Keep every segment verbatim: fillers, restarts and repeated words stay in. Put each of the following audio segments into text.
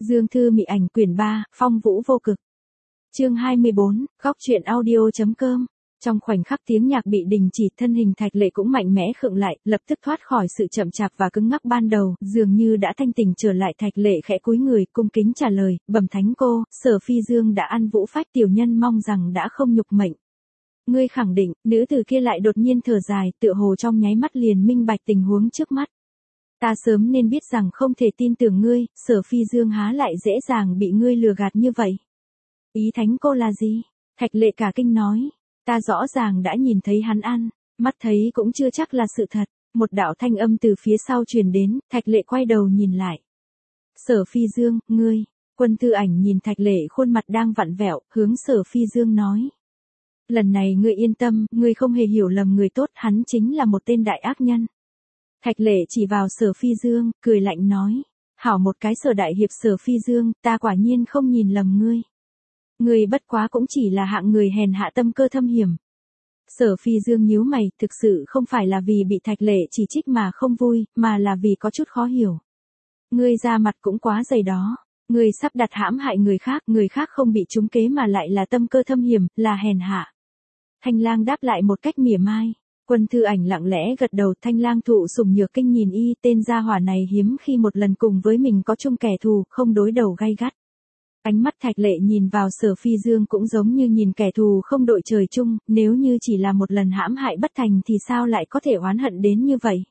Dương Thư Mị Ảnh quyển ba, Phong Vũ Vô Cực. Chương hai mươi bốn, góc truyện audio.com. Trong khoảnh khắc tiếng nhạc bị đình chỉ, thân hình Thạch Lệ cũng mạnh mẽ khựng lại, lập tức thoát khỏi sự chậm chạp và cứng ngắc ban đầu, dường như đã thanh tỉnh trở lại. Thạch Lệ khẽ cúi người, cung kính trả lời, bẩm thánh cô, Sở Phi Dương đã ăn vũ phách, tiểu nhân mong rằng đã không nhục mệnh. Ngươi khẳng định? Nữ tử kia lại đột nhiên thở dài, tựa hồ trong nháy mắt liền minh bạch tình huống trước mắt. Ta sớm nên biết rằng không thể tin tưởng ngươi, Sở Phi Dương há lại dễ dàng bị ngươi lừa gạt như vậy. Ý thánh cô là gì? Thạch Lệ cả kinh nói. Ta rõ ràng đã nhìn thấy hắn ăn, mắt thấy cũng chưa chắc là sự thật. Một đạo thanh âm từ phía sau truyền đến, Thạch Lệ quay đầu nhìn lại. Sở Phi Dương, ngươi. Quân Tư Ảnh nhìn Thạch Lệ khuôn mặt đang vặn vẹo, hướng Sở Phi Dương nói. Lần này ngươi yên tâm, ngươi không hề hiểu lầm người tốt, hắn chính là một tên đại ác nhân. Thạch Lệ chỉ vào Sở Phi Dương, cười lạnh nói. Hảo một cái Sở đại hiệp Sở Phi Dương, ta quả nhiên không nhìn lầm ngươi. Ngươi bất quá cũng chỉ là hạng người hèn hạ tâm cơ thâm hiểm. Sở Phi Dương nhíu mày, thực sự không phải là vì bị Thạch Lệ chỉ trích mà không vui, mà là vì có chút khó hiểu. Ngươi ra mặt cũng quá dày đó. Ngươi sắp đặt hãm hại người khác, người khác không bị trúng kế mà lại là tâm cơ thâm hiểm, là hèn hạ. Thanh Lang đáp lại một cách mỉa mai. Quân Thư Ảnh lặng lẽ gật đầu. Thanh Lang thụ sủng nhược kinh nhìn y, tên gia hỏa này hiếm khi một lần cùng với mình có chung kẻ thù, không đối đầu gay gắt. Ánh mắt Thạch Lệ nhìn vào Sở Phi Dương cũng giống như nhìn kẻ thù không đội trời chung, nếu như chỉ là một lần hãm hại bất thành thì sao lại có thể oán hận đến như vậy.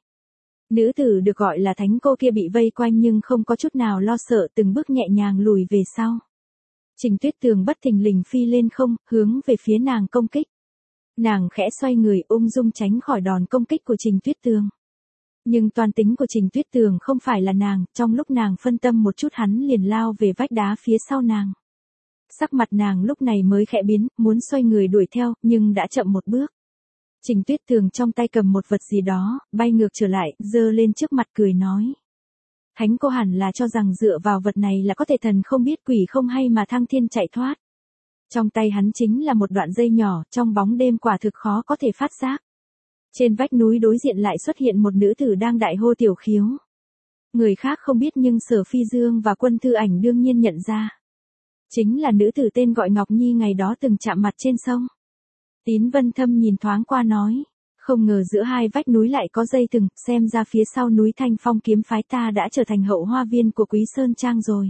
Nữ tử được gọi là thánh cô kia bị vây quanh nhưng không có chút nào lo sợ, từng bước nhẹ nhàng lùi về sau. Trình Tuyết Tường bất thình lình phi lên không, hướng về phía nàng công kích. Nàng khẽ xoay người ung dung tránh khỏi đòn công kích của Trình Tuyết Tường. Nhưng toan tính của Trình Tuyết Tường không phải là nàng, trong lúc nàng phân tâm một chút hắn liền lao về vách đá phía sau nàng. Sắc mặt nàng lúc này mới khẽ biến, muốn xoay người đuổi theo, nhưng đã chậm một bước. Trình Tuyết Tường trong tay cầm một vật gì đó, bay ngược trở lại, giơ lên trước mặt cười nói. Thánh cô hẳn là cho rằng dựa vào vật này là có thể thần không biết quỷ không hay mà thăng thiên chạy thoát. Trong tay hắn chính là một đoạn dây nhỏ, trong bóng đêm quả thực khó có thể phát giác. Trên vách núi đối diện lại xuất hiện một nữ tử đang đại hô tiểu khiếu. Người khác không biết nhưng Sở Phi Dương và Quân Thư Ảnh đương nhiên nhận ra. Chính là nữ tử tên gọi Ngọc Nhi ngày đó từng chạm mặt trên sông. Tín Vân Thâm nhìn thoáng qua nói. Không ngờ giữa hai vách núi lại có dây thừng, xem ra phía sau núi Thanh Phong kiếm phái ta đã trở thành hậu hoa viên của Quý Sơn Trang rồi.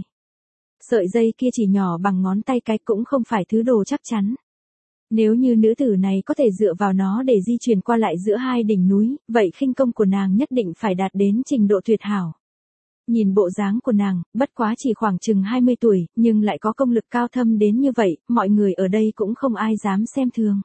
Sợi dây kia chỉ nhỏ bằng ngón tay cái cũng không phải thứ đồ chắc chắn. Nếu như nữ tử này có thể dựa vào nó để di chuyển qua lại giữa hai đỉnh núi, vậy khinh công của nàng nhất định phải đạt đến trình độ tuyệt hảo. Nhìn bộ dáng của nàng, bất quá chỉ khoảng chừng hai mươi tuổi, nhưng lại có công lực cao thâm đến như vậy, mọi người ở đây cũng không ai dám xem thường.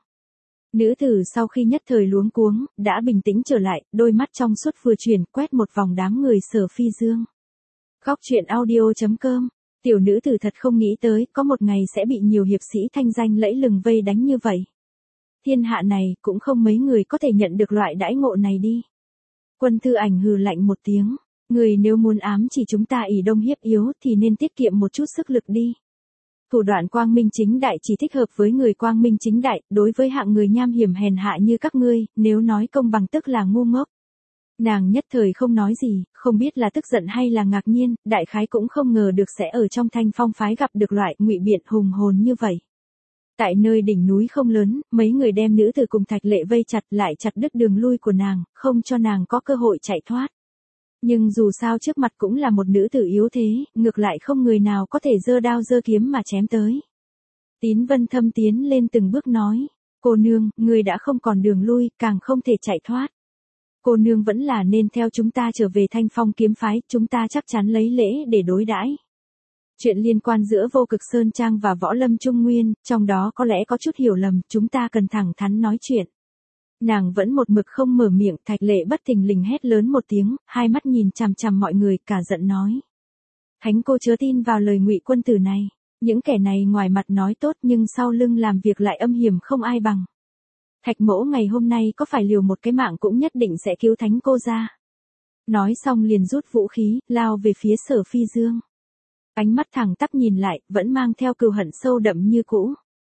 Nữ tử sau khi nhất thời luống cuống, đã bình tĩnh trở lại, đôi mắt trong suốt vừa chuyển, quét một vòng đám người Sở Phi Dương. Góc truyện audio.com. Tiểu nữ tử thật không nghĩ tới, có một ngày sẽ bị nhiều hiệp sĩ thanh danh lẫy lừng vây đánh như vậy. Thiên hạ này, cũng không mấy người có thể nhận được loại đãi ngộ này đi. Quân Thư Ảnh hừ lạnh một tiếng, người nếu muốn ám chỉ chúng ta ỷ đông hiếp yếu thì nên tiết kiệm một chút sức lực đi. Thủ đoạn quang minh chính đại chỉ thích hợp với người quang minh chính đại, đối với hạng người nham hiểm hèn hạ như các ngươi, nếu nói công bằng tức là ngu ngốc. Nàng nhất thời không nói gì, không biết là tức giận hay là ngạc nhiên, đại khái cũng không ngờ được sẽ ở trong Thanh Phong phái gặp được loại ngụy biện hùng hồn như vậy. Tại nơi đỉnh núi không lớn, mấy người đem nữ tử cùng Thạch Lệ vây chặt lại chặt đứt đường lui của nàng, không cho nàng có cơ hội chạy thoát. Nhưng dù sao trước mặt cũng là một nữ tử yếu thế, ngược lại không người nào có thể giơ đao giơ kiếm mà chém tới. Tín Vân Thâm tiến lên từng bước nói, cô nương, người đã không còn đường lui, càng không thể chạy thoát. Cô nương vẫn là nên theo chúng ta trở về Thanh Phong kiếm phái, chúng ta chắc chắn lấy lễ để đối đãi. Chuyện liên quan giữa Vô Cực Sơn Trang và Võ Lâm Trung Nguyên, trong đó có lẽ có chút hiểu lầm, chúng ta cần thẳng thắn nói chuyện. Nàng vẫn một mực không mở miệng, Thạch Lệ bất thình lình hét lớn một tiếng, hai mắt nhìn chằm chằm mọi người, cả giận nói. Thánh cô chớ tin vào lời ngụy quân tử này, những kẻ này ngoài mặt nói tốt nhưng sau lưng làm việc lại âm hiểm không ai bằng. Thạch mỗ ngày hôm nay có phải liều một cái mạng cũng nhất định sẽ cứu thánh cô ra. Nói xong liền rút vũ khí, lao về phía Sở Phi Dương. Ánh mắt thẳng tắp nhìn lại, vẫn mang theo cừu hận sâu đậm như cũ.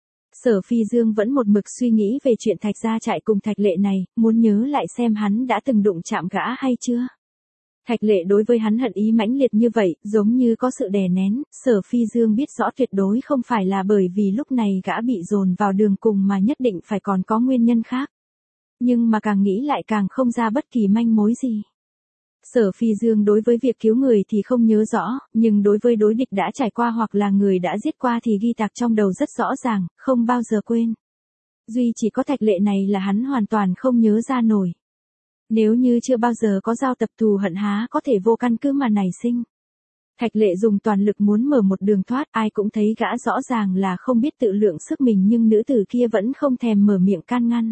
Sở Phi Dương vẫn một mực suy nghĩ về chuyện Thạch gia trại cùng Thạch Lệ này, muốn nhớ lại xem hắn đã từng đụng chạm gã hay chưa. Thạch Lệ đối với hắn hận ý mãnh liệt như vậy, giống như có sự đè nén, Sở Phi Dương biết rõ tuyệt đối không phải là bởi vì lúc này gã bị dồn vào đường cùng mà nhất định phải còn có nguyên nhân khác. Nhưng mà càng nghĩ lại càng không ra bất kỳ manh mối gì. Sở Phi Dương đối với việc cứu người thì không nhớ rõ, nhưng đối với đối địch đã trải qua hoặc là người đã giết qua thì ghi tạc trong đầu rất rõ ràng, không bao giờ quên. Duy chỉ có Thạch Lệ này là hắn hoàn toàn không nhớ ra nổi. Nếu như chưa bao giờ có giao tập thù hận há có thể vô căn cứ mà nảy sinh. Thạch Lệ dùng toàn lực muốn mở một đường thoát, ai cũng thấy gã rõ ràng là không biết tự lượng sức mình nhưng nữ tử kia vẫn không thèm mở miệng can ngăn.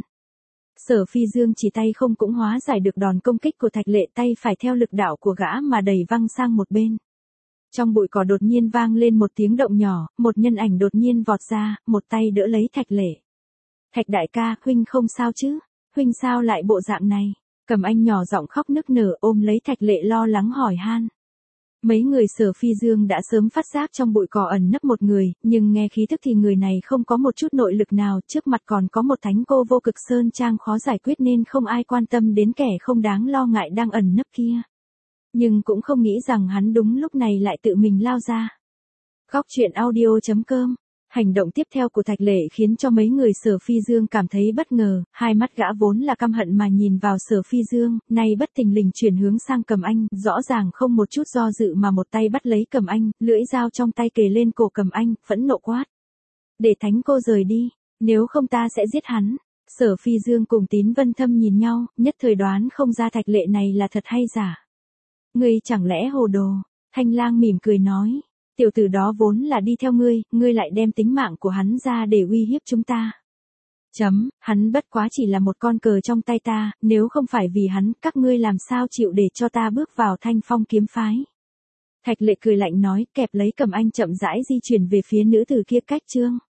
Sở Phi Dương chỉ tay không cũng hóa giải được đòn công kích của Thạch Lệ, tay phải theo lực đạo của gã mà đẩy văng sang một bên. Trong bụi cỏ đột nhiên vang lên một tiếng động nhỏ, một nhân ảnh đột nhiên vọt ra, một tay đỡ lấy Thạch Lệ. Thạch đại ca, huynh không sao chứ? Huynh sao lại bộ dạng này? Cầm Anh nhỏ giọng khóc nức nở ôm lấy Thạch Lệ lo lắng hỏi han. Mấy người Sở Phi Dương đã sớm phát giác trong bụi cỏ ẩn nấp một người, nhưng nghe khí thức thì người này không có một chút nội lực nào, trước mặt còn có một thánh cô vô cực sơn trang khó giải quyết nên không ai quan tâm đến kẻ không đáng lo ngại đang ẩn nấp kia. Nhưng cũng không nghĩ rằng hắn đúng lúc này lại tự mình lao ra. Góc truyện audio chấm com. Hành động tiếp theo của Thạch Lệ khiến cho mấy người Sở Phi Dương cảm thấy bất ngờ, hai mắt gã vốn là căm hận mà nhìn vào Sở Phi Dương, nay bất thình lình chuyển hướng sang Cầm Anh, rõ ràng không một chút do dự mà một tay bắt lấy Cầm Anh, lưỡi dao trong tay kề lên cổ Cầm Anh, phẫn nộ quát. Để thánh cô rời đi, nếu không ta sẽ giết hắn. Sở Phi Dương cùng Tín Vân Thâm nhìn nhau, nhất thời đoán không ra Thạch Lệ này là thật hay giả. Ngươi chẳng lẽ hồ đồ? Thanh Lang mỉm cười nói. Tiểu tử đó vốn là đi theo ngươi, ngươi lại đem tính mạng của hắn ra để uy hiếp chúng ta. Chấm, hắn bất quá chỉ là một con cờ trong tay ta, nếu không phải vì hắn, các ngươi làm sao chịu để cho ta bước vào Thanh Phong kiếm phái. Thạch Lệ cười lạnh nói, kẹp lấy Cầm Anh chậm rãi di chuyển về phía nữ tử kia cách trương.